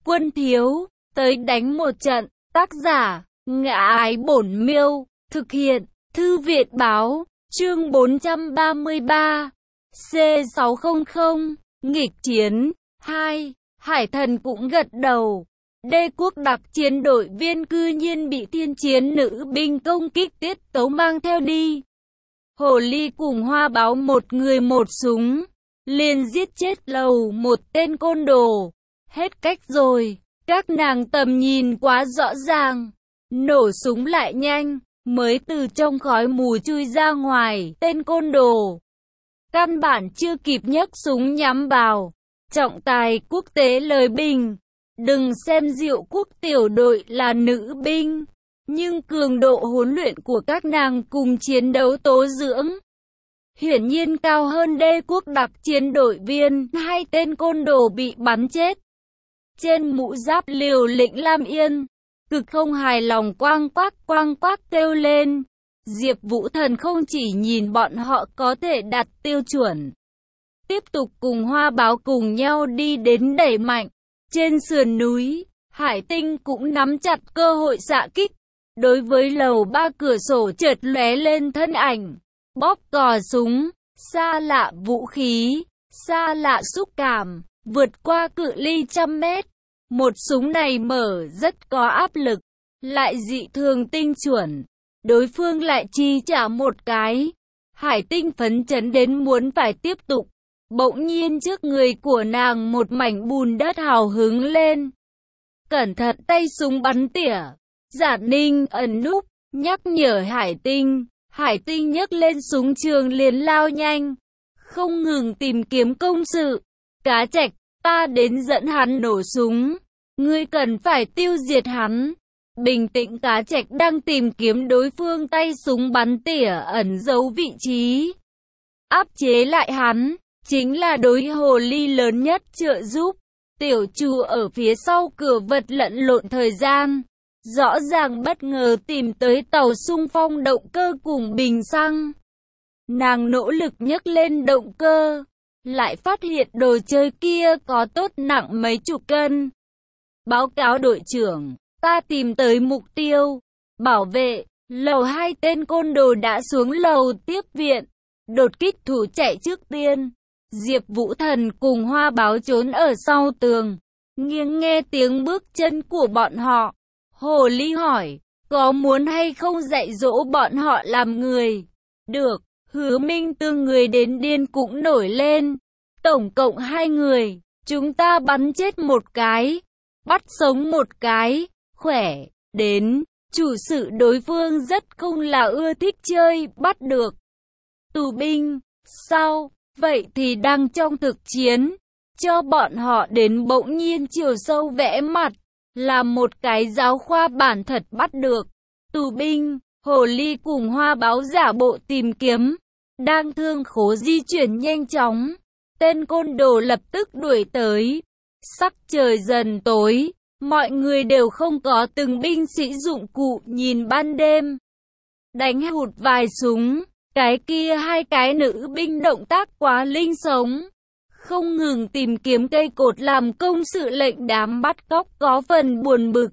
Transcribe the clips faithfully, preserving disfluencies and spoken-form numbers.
quân thiếu, tới đánh một trận. Tác giả, Ngã Ái Bổn Miêu, thực hiện, Thư viện Báo, chương bốn trăm ba mươi ba, C sáu trăm, nghịch chiến, hai, Hải Thần cũng gật đầu. Đế quốc đặc chiến đội viên cư nhiên bị thiên chiến nữ binh công kích tiết tấu mang theo đi. Hồ ly cùng Hoa Báo một người một súng, liền giết chết lầu một tên côn đồ. Hết cách rồi, các nàng tầm nhìn quá rõ ràng, nổ súng lại nhanh, mới từ trong khói mù chui ra ngoài. Tên côn đồ căn bản chưa kịp nhấc súng nhắm vào. Trọng tài quốc tế lời bình, đừng xem Diệu Quốc tiểu đội là nữ binh, nhưng cường độ huấn luyện của các nàng cùng chiến đấu tố dưỡng hiển nhiên cao hơn Đế quốc đặc chiến đội viên. Hai tên côn đồ bị bắn chết. Trên mũ giáp liều lĩnh Lam Yên, cực không hài lòng quang quác quang quác kêu lên. Diệp Vũ Thần không chỉ nhìn bọn họ có thể đạt tiêu chuẩn, tiếp tục cùng Hoa Báo cùng nhau đi đến đẩy mạnh. Trên sườn núi, Hải Tinh cũng nắm chặt cơ hội xạ kích. Đối với lầu ba cửa sổ chợt lóe lên thân ảnh, bóp cò súng, xa lạ vũ khí, xa lạ xúc cảm, vượt qua cự ly trăm mét. Một súng này mở rất có áp lực, lại dị thường tinh chuẩn. Đối phương lại chi trả một cái. Hải Tinh phấn chấn đến muốn phải tiếp tục. Bỗng nhiên trước người của nàng một mảnh bùn đất hào hứng lên. Cẩn thận, tay súng bắn tỉa. Giả Ninh ẩn núp, nhắc nhở Hải Tinh. Hải Tinh nhấc lên súng trường liền lao nhanh, không ngừng tìm kiếm công sự. Cá Trạch, ta đến dẫn hắn nổ súng. Ngươi cần phải tiêu diệt hắn. Bình tĩnh, Cá Trạch đang tìm kiếm đối phương, tay súng bắn tỉa ẩn giấu vị trí. Áp chế lại hắn, chính là đối hồ ly lớn nhất trợ giúp. Tiểu Chu ở phía sau cửa vật lẫn lộn thời gian. Rõ ràng bất ngờ tìm tới tàu xung phong động cơ cùng bình xăng. Nàng nỗ lực nhấc lên động cơ, lại phát hiện đồ chơi kia có tốt nặng mấy chục cân. Báo cáo đội trưởng, ta tìm tới mục tiêu. Bảo vệ, lầu hai tên côn đồ đã xuống lầu tiếp viện. Đột kích thủ chạy trước tiên. Diệp Vũ Thần cùng Hoa Báo trốn ở sau tường, nghiêng nghe tiếng bước chân của bọn họ. Hồ ly hỏi, có muốn hay không dạy dỗ bọn họ làm người? Được. Hứa Minh Tương người đến điên cũng nổi lên. Tổng cộng hai người, chúng ta bắn chết một cái, bắt sống một cái. Khỏe. Đến, chủ sự đối phương rất không là ưa thích chơi bắt được tù binh. Sao? Vậy thì đang trong thực chiến, cho bọn họ đến bỗng nhiên chiều sâu vẽ mặt, là một cái giáo khoa bản thật bắt được tù binh. Hồ ly cùng Hoa Báo giả bộ tìm kiếm, đang thương khố di chuyển nhanh chóng. Tên côn đồ lập tức đuổi tới. Sắc trời dần tối, mọi người đều không có từng binh sĩ dụng cụ nhìn ban đêm. Đánh hụt vài súng, cái kia hai cái nữ binh động tác quá linh sống, không ngừng tìm kiếm cây cột làm công sự lệnh đám bắt cóc có phần buồn bực.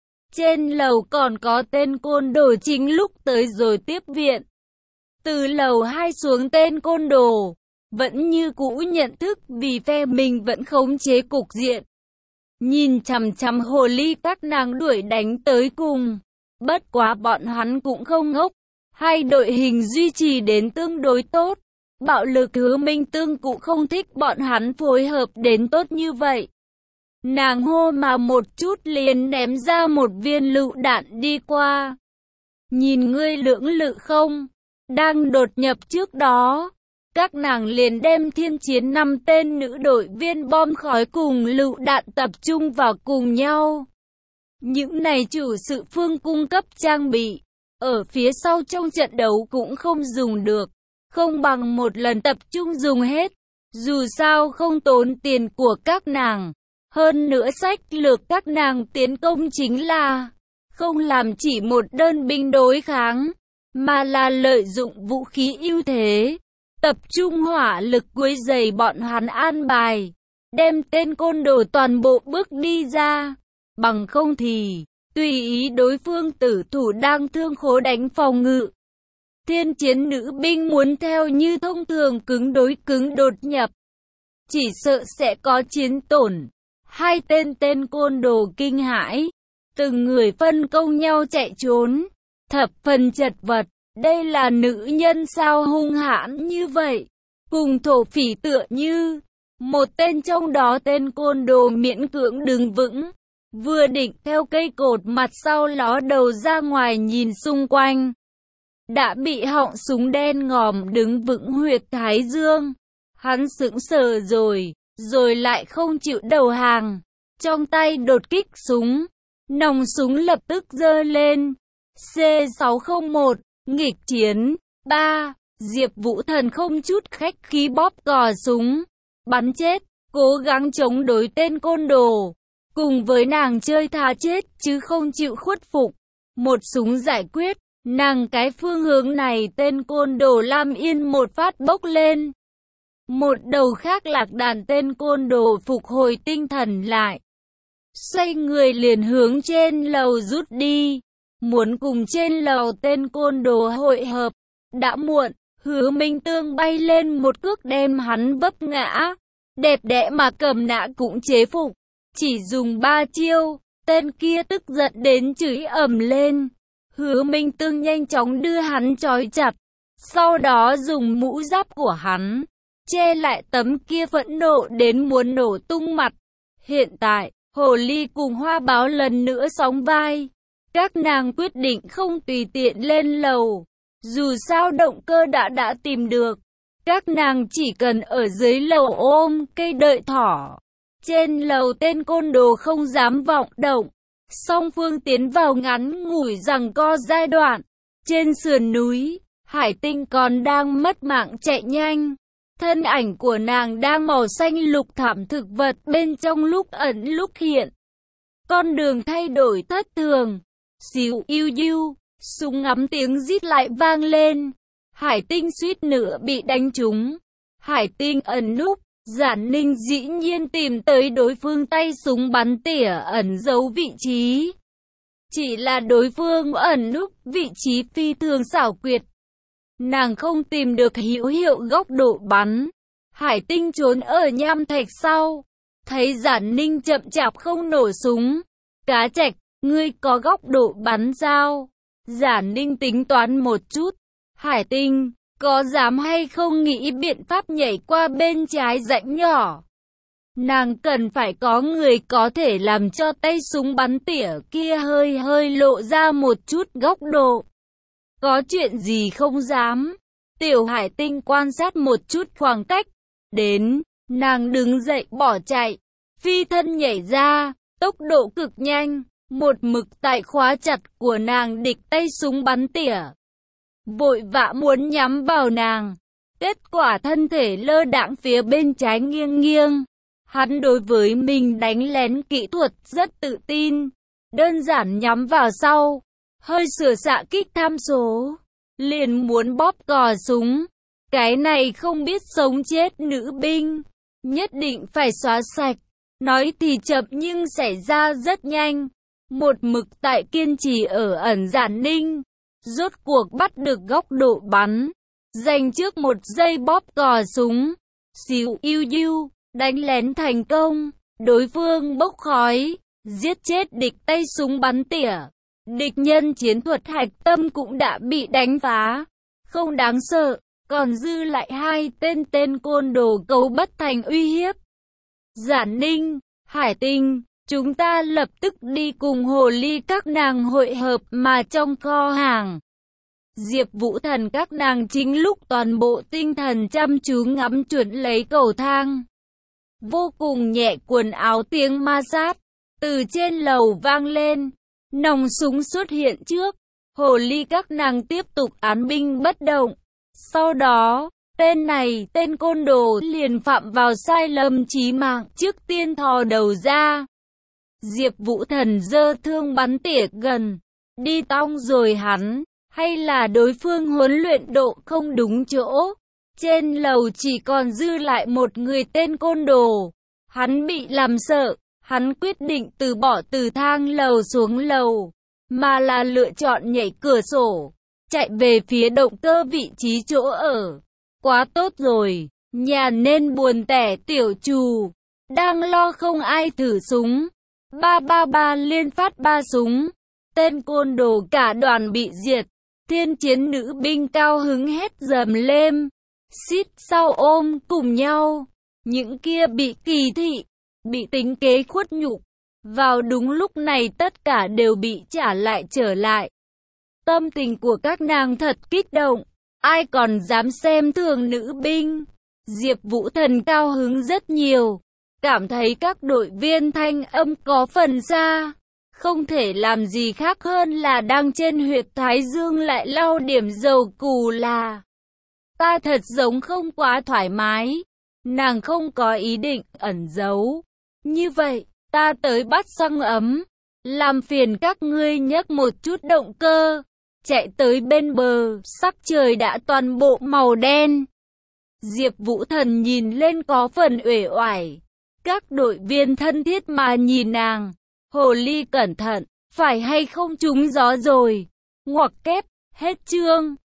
Trên lầu còn có tên côn đồ chính lúc tới rồi tiếp viện. Từ lầu hai xuống tên côn đồ vẫn như cũ nhận thức vì phe mình vẫn khống chế cục diện. Nhìn chằm chằm hồ ly các nàng đuổi đánh tới cùng. Bất quá bọn hắn cũng không ngốc. Hai đội hình duy trì đến tương đối tốt. Bạo lực Hứa Minh Tương cũng không thích bọn hắn phối hợp đến tốt như vậy. Nàng hô mà một chút liền ném ra một viên lựu đạn đi qua. Nhìn ngươi lưỡng lự không? Đang đột nhập trước đó, các nàng liền đem thiên chiến năm tên nữ đội viên bom khói cùng lựu đạn tập trung vào cùng nhau. Những này chủ sự phương cung cấp trang bị, ở phía sau trong trận đấu cũng không dùng được, không bằng một lần tập trung dùng hết. Dù sao không tốn tiền của các nàng. Hơn nữa sách lược các nàng tiến công chính là không làm chỉ một đơn binh đối kháng, mà là lợi dụng vũ khí ưu thế, tập trung hỏa lực quấy rầy bọn hắn an bài. đem tên côn đồ toàn bộ bước đi ra. Bằng không thì, tùy ý đối phương tử thủ đang thương khố đánh phòng ngự. Thiên chiến nữ binh muốn theo như thông thường cứng đối cứng đột nhập, chỉ sợ sẽ có chiến tổn. Hai tên tên côn đồ kinh hãi, từng người phân công nhau chạy trốn, thập phần chật vật. Đây là nữ nhân sao hung hãn như vậy? Cùng thổ phỉ tựa như, một tên trong đó tên côn đồ miễn cưỡng đứng vững, vừa định theo cây cột mặt sau ló đầu ra ngoài nhìn xung quanh. Đã bị họng súng đen ngòm đứng vững huyệt thái dương. Hắn sững sờ rồi, rồi lại không chịu đầu hàng. Trong tay đột kích súng, nòng súng lập tức giơ lên. C sáu không một, nghịch chiến. ba. Diệp Vũ Thần không chút khách khí bóp cò súng, bắn chết, cố gắng chống đối tên côn đồ. Cùng với nàng chơi thà chết chứ không chịu khuất phục. Một súng giải quyết, nàng cái phương hướng này tên côn đồ Lam Yên một phát bốc lên. Một đầu khác lạc đàn tên côn đồ phục hồi tinh thần lại. Xoay người liền hướng trên lầu rút đi. Muốn cùng trên lầu tên côn đồ hội hợp. Đã muộn, Hứa Minh Tương bay lên một cước đem hắn vấp ngã. Đẹp đẽ mà Cầm Nã cũng chế phục. Chỉ dùng ba chiêu, tên kia tức giận đến chửi ầm lên. Hứa Minh Tương nhanh chóng đưa hắn trói chặt. Sau đó dùng mũ giáp của hắn che lại tấm kia phẫn nộ đến muốn nổ tung mặt. Hiện tại, Hồ Ly cùng Hoa Báo lần nữa sóng vai. Các nàng quyết định không tùy tiện lên lầu. Dù sao động cơ đã đã tìm được. Các nàng chỉ cần ở dưới lầu ôm cây đợi thỏ. Trên lầu tên côn đồ không dám vọng động. Song phương tiến vào ngắn ngủi giằng co giai đoạn. Trên sườn núi, Hải Tinh còn đang mất mạng chạy nhanh. Thân ảnh của nàng đang màu xanh lục thảm thực vật bên trong lúc ẩn lúc hiện. Con đường thay đổi thất thường. Xíu iu iu, súng ngắm tiếng rít lại vang lên. Hải Tinh suýt nữa bị đánh trúng. Hải Tinh ẩn núp, Giản Ninh dĩ nhiên tìm tới đối phương tay súng bắn tỉa ẩn giấu vị trí. Chỉ là đối phương ẩn núp vị trí phi thường xảo quyệt. Nàng không tìm được hữu hiệu góc độ bắn. Hải Tinh trốn ở nham thạch sau. Thấy Giản Ninh chậm chạp không nổ súng. Cá Trạch, ngươi có góc độ bắn sao? Giản Ninh tính toán một chút. Hải Tinh, có dám hay không nghĩ biện pháp nhảy qua bên trái rãnh nhỏ? Nàng cần phải có người có thể làm cho tay súng bắn tỉa kia hơi hơi lộ ra một chút góc độ. Có chuyện gì không dám? Tiểu Hải Tinh quan sát một chút khoảng cách. Đến, nàng đứng dậy bỏ chạy. Phi thân nhảy ra, tốc độ cực nhanh. Một mực tại khóa chặt của nàng địch tay súng bắn tỉa. Vội vã muốn nhắm vào nàng. Kết quả thân thể lơ đãng phía bên trái nghiêng nghiêng. Hắn đối với mình đánh lén kỹ thuật rất tự tin. Đơn giản nhắm vào sau. Hơi sửa xạ kích tham số. Liền muốn bóp cò súng. Cái này không biết sống chết nữ binh. Nhất định phải xóa sạch. Nói thì chậm nhưng xảy ra rất nhanh. Một mực tại kiên trì ở ẩn Giản Ninh. Rốt cuộc bắt được góc độ bắn. Dành trước một giây bóp cò súng. Xíu iu iu, đánh lén thành công. Đối phương bốc khói. Giết chết địch tay súng bắn tỉa. Địch nhân chiến thuật hạch tâm cũng đã bị đánh phá. Không đáng sợ. Còn dư lại hai tên tên côn đồ cấu bất thành uy hiếp. Giản Ninh, Hải Tinh, chúng ta lập tức đi cùng Hồ Ly các nàng hội hợp mà trong kho hàng. Diệp Vũ Thần các nàng chính lúc toàn bộ tinh thần chăm chú ngắm chuẩn lấy cầu thang. Vô cùng nhẹ quần áo tiếng ma sát. Từ trên lầu vang lên. Nòng súng xuất hiện trước. Hồ Ly các nàng tiếp tục án binh bất động. Sau đó, tên này, tên côn đồ liền phạm vào sai lầm chí mạng, trước tiên thò đầu ra. Diệp Vũ Thần giơ thương bắn tỉa gần, đi tong rồi hắn, hay là đối phương huấn luyện độ không đúng chỗ. Trên lầu chỉ còn dư lại một người tên côn đồ. Hắn bị làm sợ, hắn quyết định từ bỏ từ thang lầu xuống lầu, mà là lựa chọn nhảy cửa sổ, chạy về phía động cơ vị trí chỗ ở. Quá tốt rồi, nhà nên buồn tẻ tiểu trù, đang lo không ai thử súng. Ba ba ba liên phát ba súng, tên côn đồ cả đoàn bị diệt. Thiên chiến nữ binh cao hứng hét dầm lên, xít sau ôm cùng nhau. Những kia bị kỳ thị, bị tính kế khuất nhục. Vào đúng lúc này tất cả đều bị trả lại trở lại. Tâm tình của các nàng thật kích động, ai còn dám xem thường nữ binh. Diệp Vũ Thần cao hứng rất nhiều, cảm thấy các đội viên thanh âm có phần xa. Không thể làm gì khác hơn là đang trên huyệt thái dương lại lau điểm dầu cù là. Ta thật giống không quá thoải mái. Nàng không có ý định ẩn giấu. Như vậy, ta tới bắt xăng ấm. Làm phiền các ngươi nhấc một chút động cơ. Chạy tới bên bờ, sắc trời đã toàn bộ màu đen. Diệp Vũ Thần nhìn lên có phần uể oải. Các đội viên thân thiết mà nhìn nàng. Hồ ly cẩn thận, phải hay không trúng gió rồi. Ngoặc kép, hết chương.